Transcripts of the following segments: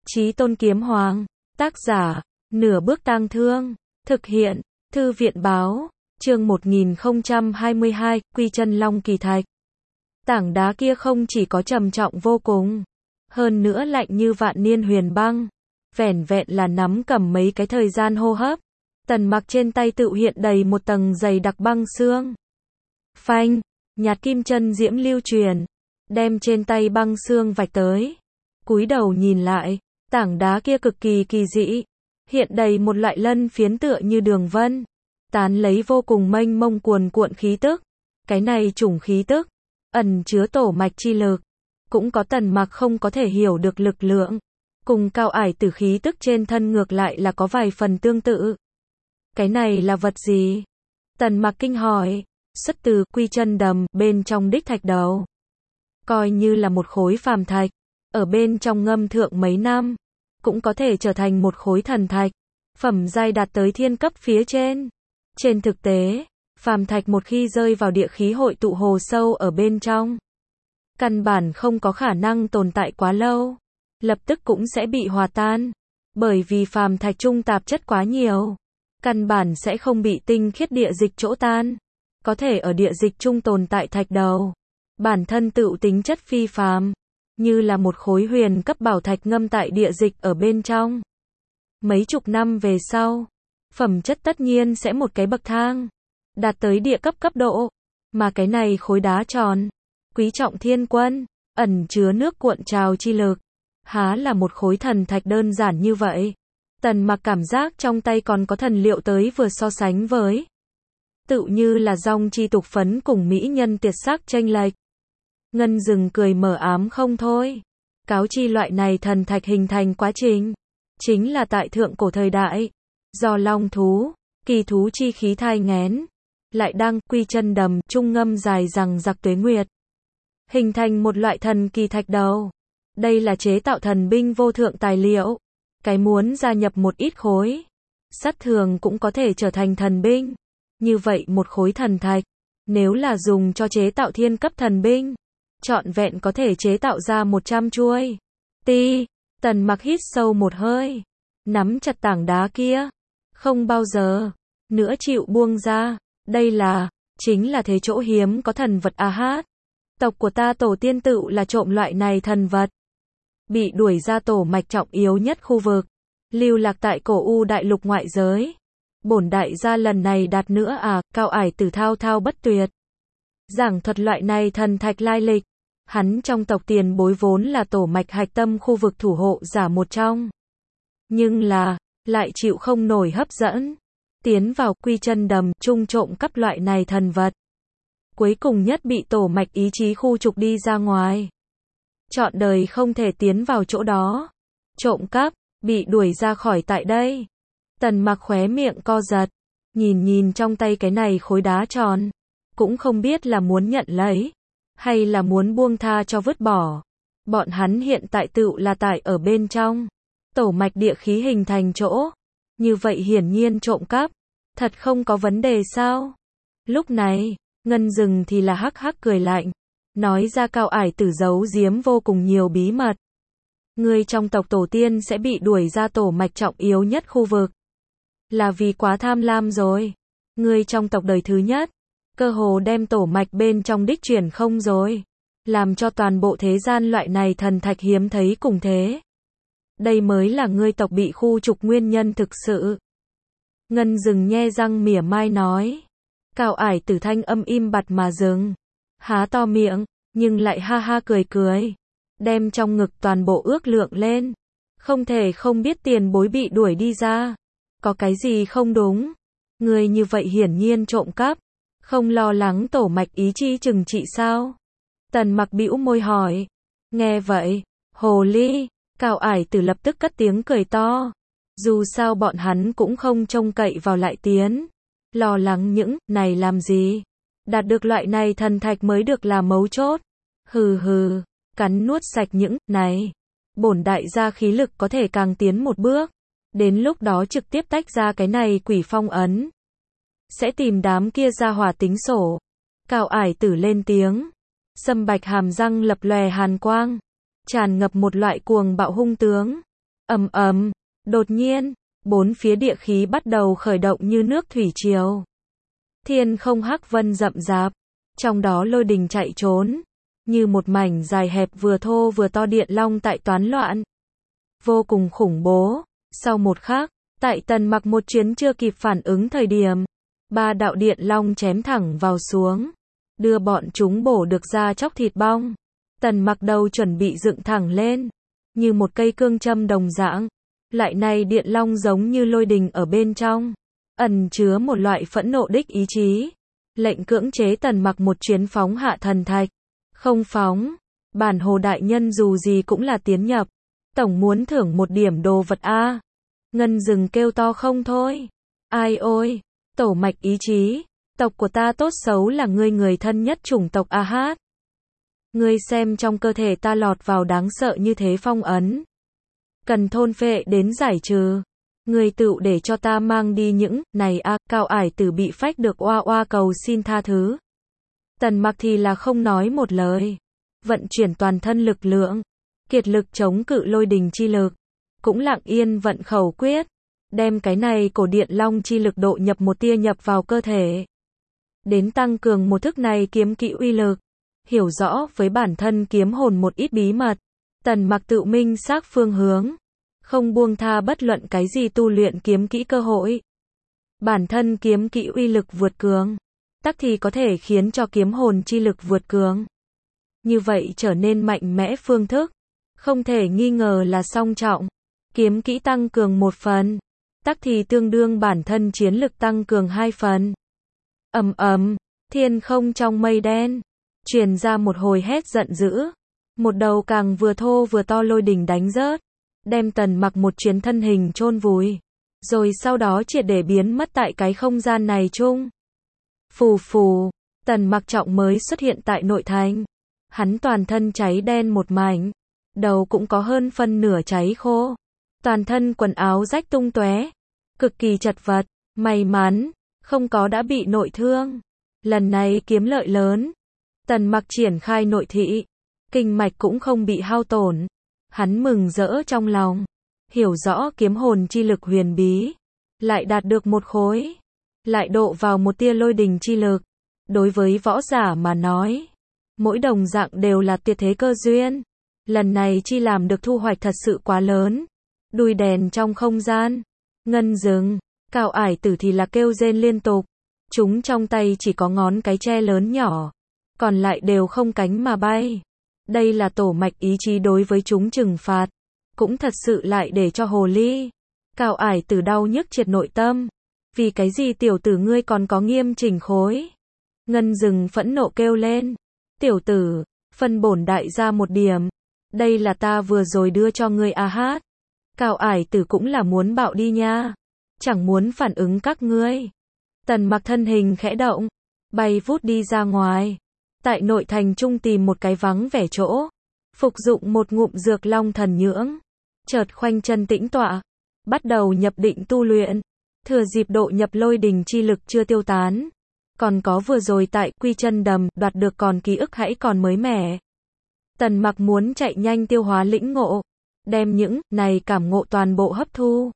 Chí Tôn Kiếm Hoàng, tác giả, Nửa Bước Tang Thương, thực hiện, Thư viện báo, chương 1022, Quy Chân Long Kỳ Thạch. Tảng đá kia không chỉ có trầm trọng vô cùng, hơn nữa lạnh như vạn niên huyền băng, vẻn vẹn là nắm cầm mấy cái thời gian hô hấp, Tần Mặc trên tay tự hiện đầy một tầng dày đặc băng xương. Phanh, nhạt kim chân diễm lưu truyền, đem trên tay băng xương vạch tới. Cúi đầu nhìn lại, tảng đá kia cực kỳ kỳ dị, hiện đầy một loại lân phiến tựa như đường vân, tán lấy vô cùng mênh mông cuồn cuộn khí tức. Cái này chủng khí tức, ẩn chứa tổ mạch chi lực, cũng có Tần Mặc không có thể hiểu được lực lượng, cùng Cao Ải Tử khí tức trên thân ngược lại là có vài phần tương tự. Cái này là vật gì? Tần Mặc kinh hỏi. Xuất từ Quy Chân Đầm, bên trong đích thạch đầu. Coi như là một khối phàm thạch, ở bên trong ngâm thượng mấy năm, cũng có thể trở thành một khối thần thạch, phẩm giai đạt tới thiên cấp phía trên. Trên thực tế, phàm thạch một khi rơi vào địa khí hội tụ hồ sâu ở bên trong, căn bản không có khả năng tồn tại quá lâu, lập tức cũng sẽ bị hòa tan, bởi vì phàm thạch trung tạp chất quá nhiều, căn bản sẽ không bị tinh khiết địa dịch chỗ tan. Có thể ở địa dịch trung tồn tại thạch đầu, bản thân tự tính chất phi phàm, như là một khối huyền cấp bảo thạch ngâm tại địa dịch ở bên trong. Mấy chục năm về sau, phẩm chất tất nhiên sẽ một cái bậc thang, đạt tới địa cấp cấp độ, mà cái này khối đá tròn, quý trọng thiên quân, ẩn chứa nước cuộn trào chi lực, há là một khối thần thạch đơn giản như vậy. Tần Mặc cảm giác trong tay còn có thần liệu tới vừa so sánh với, tự như là dòng chi tục phấn cùng mỹ nhân tuyệt sắc chênh lệch. Ngân Dừng cười mờ ám không thôi. Cáo chi loại này thần thạch hình thành quá trình, chính là tại thượng cổ thời đại, do long thú, kỳ thú chi khí thai nghén, lại đang Quy Chân Đầm trung ngâm dài rằng giặc tuế nguyệt, hình thành một loại thần kỳ thạch đầu. Đây là chế tạo thần binh vô thượng tài liệu. Cái muốn gia nhập một ít khối sắt thường cũng có thể trở thành thần binh. Như vậy một khối thần thạch, nếu là dùng cho chế tạo thiên cấp thần binh, trọn vẹn có thể chế tạo ra 100 chuôi. Tần Mặc hít sâu một hơi, nắm chặt tảng đá kia, không bao giờ nữa chịu buông ra. Đây là, chính là thế chỗ hiếm có thần vật a hát. Tộc của ta tổ tiên tự là trộm loại này thần vật, bị đuổi ra tổ mạch trọng yếu nhất khu vực, lưu lạc tại cổ u đại lục ngoại giới. Bổn đại gia lần này đạt nữa à? Cao Ải Tử thao thao bất tuyệt, giảng thuật loại này thần thạch lai lịch. Hắn trong tộc tiền bối vốn là tổ mạch hạch tâm khu vực thủ hộ giả một trong, nhưng là lại chịu không nổi hấp dẫn, tiến vào Quy Chân Đầm trung trộm cắp loại này thần vật. Cuối cùng nhất bị tổ mạch ý chí khu trục đi ra ngoài, trọn đời không thể tiến vào chỗ đó. Trộm cắp, bị đuổi ra khỏi tại đây. Tần Mặc khóe miệng co giật, nhìn trong tay cái này khối đá tròn, cũng không biết là muốn nhận lấy, hay là muốn buông tha cho vứt bỏ. Bọn hắn hiện tại tự là tại ở bên trong tổ mạch địa khí hình thành chỗ, như vậy hiển nhiên trộm cắp, thật không có vấn đề sao? Lúc này, Ngân Dừng thì là hắc hắc cười lạnh, nói ra Cao Ải Tử giấu giếm vô cùng nhiều bí mật. Người trong tộc tổ tiên sẽ bị đuổi ra tổ mạch trọng yếu nhất khu vực, là vì quá tham lam rồi. Người trong tộc đời thứ nhất, cơ hồ đem tổ mạch bên trong đích chuyển không rồi, làm cho toàn bộ thế gian loại này thần thạch hiếm thấy cùng thế. Đây mới là ngươi tộc bị khu trục nguyên nhân thực sự. Ngân Dừng nhe răng mỉa mai nói. Cao Ải Tử thanh âm im bặt mà dừng, há to miệng, nhưng lại ha ha cười cười, đem trong ngực toàn bộ ước lượng lên. Không thể không biết tiền bối bị đuổi đi ra, có cái gì không đúng? Người như vậy hiển nhiên trộm cắp, không lo lắng tổ mạch ý chí trừng trị sao? Tần Mặc bĩu môi hỏi. Nghe vậy, hồ ly, Cao Ải Tử lập tức cất tiếng cười to. Dù sao bọn hắn cũng không trông cậy vào lại tiến, lo lắng những này làm gì? Đạt được loại này thần thạch mới được là mấu chốt. Hừ, cắn nuốt sạch những này, bổn đại gia khí lực có thể càng tiến một bước. Đến lúc đó trực tiếp tách ra cái này quỷ phong ấn, sẽ tìm đám kia ra hỏa tính sổ. Cao Ải Tử lên tiếng, sâm bạch hàm răng lập lòe hàn quang, tràn ngập một loại cuồng bạo hung tướng. Ầm ầm, đột nhiên, bốn phía địa khí bắt đầu khởi động như nước thủy triều. Thiên không hắc vân rậm rạp, trong đó lôi đình chạy trốn, như một mảnh dài hẹp vừa thô vừa to điện long tại toán loạn. Vô cùng khủng bố. Sau một khắc, tại Tần Mặc một chuyến chưa kịp phản ứng thời điểm, ba đạo điện long chém thẳng vào xuống, đưa bọn chúng bổ được ra chóc thịt bong. Tần Mặc đầu chuẩn bị dựng thẳng lên, như một cây cương châm đồng dạng. Lại này điện long giống như lôi đình ở bên trong, ẩn chứa một loại phẫn nộ đích ý chí, lệnh cưỡng chế Tần Mặc một chuyến phóng hạ thần thạch. Không phóng, bản hồ đại nhân dù gì cũng là tiến nhập, tổng muốn thưởng một điểm đồ vật a. Ngân rừng kêu to không thôi. Ai ôi, tổ mạch ý chí, tộc của ta tốt xấu là ngươi người thân nhất chủng tộc a hát. Ngươi xem trong cơ thể ta lọt vào đáng sợ như thế phong ấn, cần thôn phệ đến giải trừ. Ngươi tựu để cho ta mang đi những này a. Cao Ải Tử bị phách được oa oa cầu xin tha thứ. Tần Mặc thì là không nói một lời, vận chuyển toàn thân lực lượng, kiệt lực chống cự lôi đình chi lực, cũng lặng yên vận khẩu quyết, đem cái này cổ điện long chi lực độ nhập một tia nhập vào cơ thể, đến tăng cường một thức này kiếm kỹ uy lực, hiểu rõ với bản thân kiếm hồn một ít bí mật. Tần Mặc tự minh xác phương hướng, không buông tha bất luận cái gì tu luyện kiếm kỹ cơ hội. Bản thân kiếm kỹ uy lực vượt cường, tắc thì có thể khiến cho kiếm hồn chi lực vượt cường. Như vậy trở nên mạnh mẽ phương thức, không thể nghi ngờ là song trọng. Kiếm kỹ tăng cường một phần, tắc thì tương đương bản thân chiến lực tăng cường hai phần. Ầm ầm, thiên không trong mây đen, truyền ra một hồi hét giận dữ. Một đầu càng vừa thô vừa to lôi đình đánh rớt, đem Tần Mặc một chuyến thân hình chôn vùi, rồi sau đó triệt để biến mất tại cái không gian này chung. Phù phù, Tần Mặc trọng mới xuất hiện tại nội thành. Hắn toàn thân cháy đen một mảnh, đầu cũng có hơn phân nửa cháy khô, toàn thân quần áo rách tung tóe, cực kỳ chật vật. May mắn không có đã bị nội thương. Lần này kiếm lợi lớn, Tần Mặc triển khai nội thị, kinh mạch cũng không bị hao tổn. Hắn mừng rỡ trong lòng, hiểu rõ kiếm hồn chi lực huyền bí, lại đạt được một khối, lại độ vào một tia lôi đình chi lực. Đối với võ giả mà nói, mỗi đồng dạng đều là tuyệt thế cơ duyên. Lần này chi làm được thu hoạch thật sự quá lớn. Đuôi đèn trong không gian, ngân rừng, Cao Ải Tử thì là kêu rên liên tục. Chúng trong tay chỉ có ngón cái tre lớn nhỏ, còn lại đều không cánh mà bay. Đây là tổ mạch ý chí đối với chúng trừng phạt, cũng thật sự lại để cho hồ ly. Cao Ải Tử đau nhức triệt nội tâm. Vì cái gì tiểu tử ngươi còn có nghiêm chỉnh khối? Ngân rừng phẫn nộ kêu lên. Tiểu tử, phân bổn đại gia một điểm. Đây là ta vừa rồi đưa cho ngươi a hát. Cao Ải Tử cũng là muốn bạo đi nha. Chẳng muốn phản ứng các ngươi. Tần Mặc thân hình khẽ động, bay vút đi ra ngoài. Tại nội thành trung tìm một cái vắng vẻ chỗ, phục dụng một ngụm dược long thần nhưỡng, chợt khoanh chân tĩnh tọa, bắt đầu nhập định tu luyện. Thừa dịp độ nhập lôi đình chi lực chưa tiêu tán, còn có vừa rồi tại Quy Chân Đầm đoạt được còn ký ức hãy còn mới mẻ. Tần Mặc muốn chạy nhanh tiêu hóa lĩnh ngộ, đem những này cảm ngộ toàn bộ hấp thu.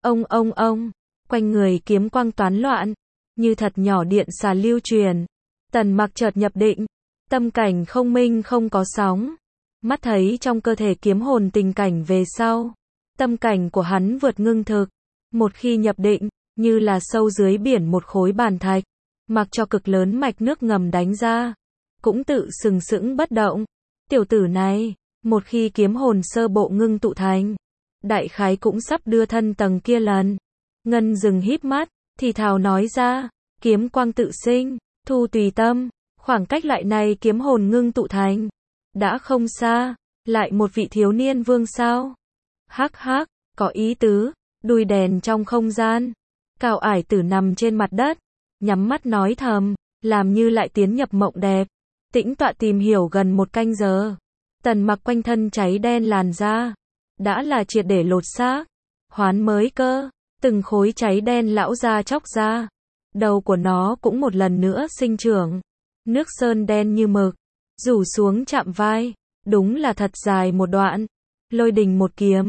Ông, quanh người kiếm quang toán loạn, như thật nhỏ điện xà lưu truyền. Tần Mặc chợt nhập định, tâm cảnh không minh không có sóng, mắt thấy trong cơ thể kiếm hồn tình cảnh về sau, tâm cảnh của hắn vượt ngưng thực. Một khi nhập định, như là sâu dưới biển một khối bàn thạch, mặc cho cực lớn mạch nước ngầm đánh ra, cũng tự sừng sững bất động. Tiểu tử này, một khi kiếm hồn sơ bộ ngưng tụ thành, đại khái cũng sắp đưa thân tầng kia lần. Ngân rừng híp mắt, thì thào nói ra, kiếm quang tự sinh, thu tùy tâm. Khoảng cách lại này kiếm hồn ngưng tụ thành, đã không xa. Lại một vị thiếu niên vương sao? Hắc hắc, có ý tứ. Đuôi đèn trong không gian, Cao Ải Tử nằm trên mặt đất, nhắm mắt nói thầm, làm như lại tiến nhập mộng đẹp. Tĩnh tọa tìm hiểu gần một canh giờ. Tần Mặc quanh thân cháy đen làn da, đã là triệt để lột xác, hoán mới cơ. Từng khối cháy đen lão ra chóc ra, đầu của nó cũng một lần nữa sinh trưởng. Nước sơn đen như mực, rủ xuống chạm vai, đúng là thật dài một đoạn. Lôi đình một kiếm,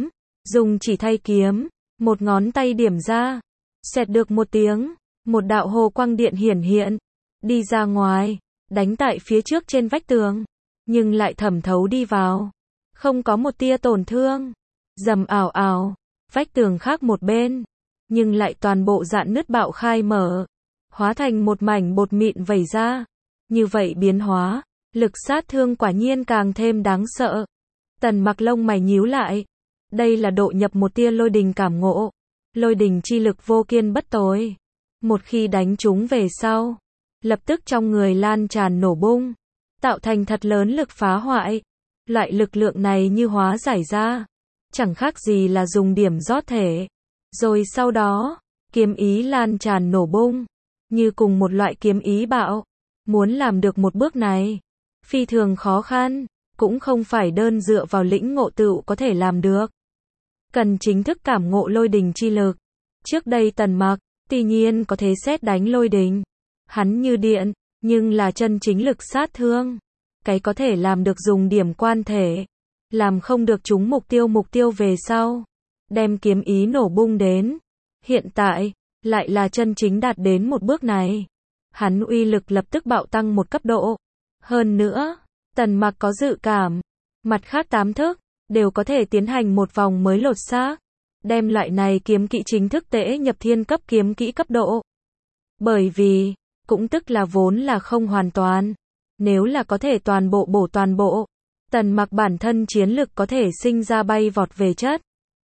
dùng chỉ thay kiếm, một ngón tay điểm ra, xẹt được một tiếng, một đạo hồ quang điện hiển hiện, đi ra ngoài, đánh tại phía trước trên vách tường, nhưng lại thẩm thấu đi vào, không có một tia tổn thương. Rầm ảo ảo, vách tường khác một bên, nhưng lại toàn bộ rạn nứt bạo khai mở, hóa thành một mảnh bột mịn vẩy ra. Như vậy biến hóa, lực sát thương quả nhiên càng thêm đáng sợ. Tần Mặc lông mày nhíu lại, đây là độ nhập một tia lôi đình cảm ngộ, lôi đình chi lực vô kiên bất tồi. Một khi đánh chúng về sau, lập tức trong người lan tràn nổ bung, tạo thành thật lớn lực phá hoại. Loại lực lượng này như hóa giải ra, chẳng khác gì là dùng điểm rót thể. Rồi sau đó, kiếm ý lan tràn nổ bung, như cùng một loại kiếm ý bạo. Muốn làm được một bước này, phi thường khó khăn, cũng không phải đơn dựa vào lĩnh ngộ tựu có thể làm được. Cần chính thức cảm ngộ lôi đình chi lực. Trước đây Tần Mặc, tuy nhiên có thế sét đánh lôi đình, hắn như điện, nhưng là chân chính lực sát thương. Cái có thể làm được dùng điểm quan thể, làm không được trúng mục tiêu về sau, đem kiếm ý nổ bung đến. Hiện tại, lại là chân chính đạt đến một bước này. Hắn uy lực lập tức bạo tăng một cấp độ. Hơn nữa, Tần Mặc có dự cảm, mặt khác 8 thức, đều có thể tiến hành một vòng mới lột xác, đem loại này kiếm kỹ chính thức tễ nhập thiên cấp kiếm kỹ cấp độ. Bởi vì, cũng tức là vốn là không hoàn toàn. Nếu là có thể toàn bộ bổ toàn bộ, Tần Mặc bản thân chiến lực có thể sinh ra bay vọt về chất.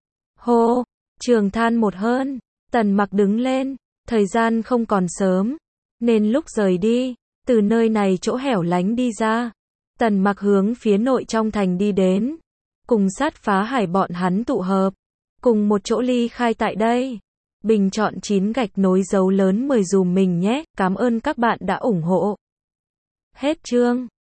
Hô, trường than một hơn, Tần Mặc đứng lên, thời gian không còn sớm, nên lúc rời đi, từ nơi này chỗ hẻo lánh đi ra, Tần Mặc hướng phía nội trong thành đi đến, cùng sát phá hải bọn hắn tụ hợp, cùng một chỗ ly khai tại đây. Bình chọn 9 gạch nối dấu lớn 10 dùm mình nhé, cảm ơn các bạn đã ủng hộ. Hết chương.